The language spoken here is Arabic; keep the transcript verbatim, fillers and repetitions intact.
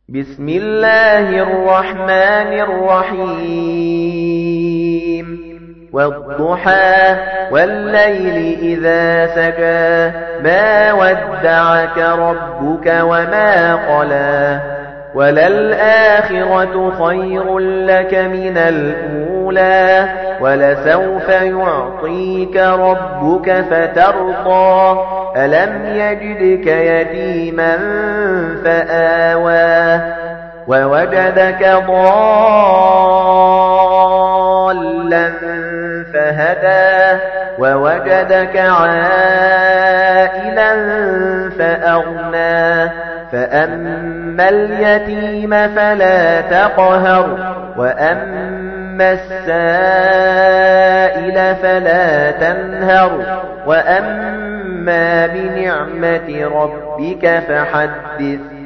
بسم الله الرحمن الرحيم والضحى والليل إذا سجى ما ودعك ربك وما قلى وللآخرة خير لك من الأولى ولسوف يعطيك ربك فترضى ألم يجدك يتيما فآوى ووجدك ضالا فهدى ووجدك عائلا فأغنى فأما اليتيم فلا تقهر وأما السائل فلا تنهر وأما بنعمة ربك فحدث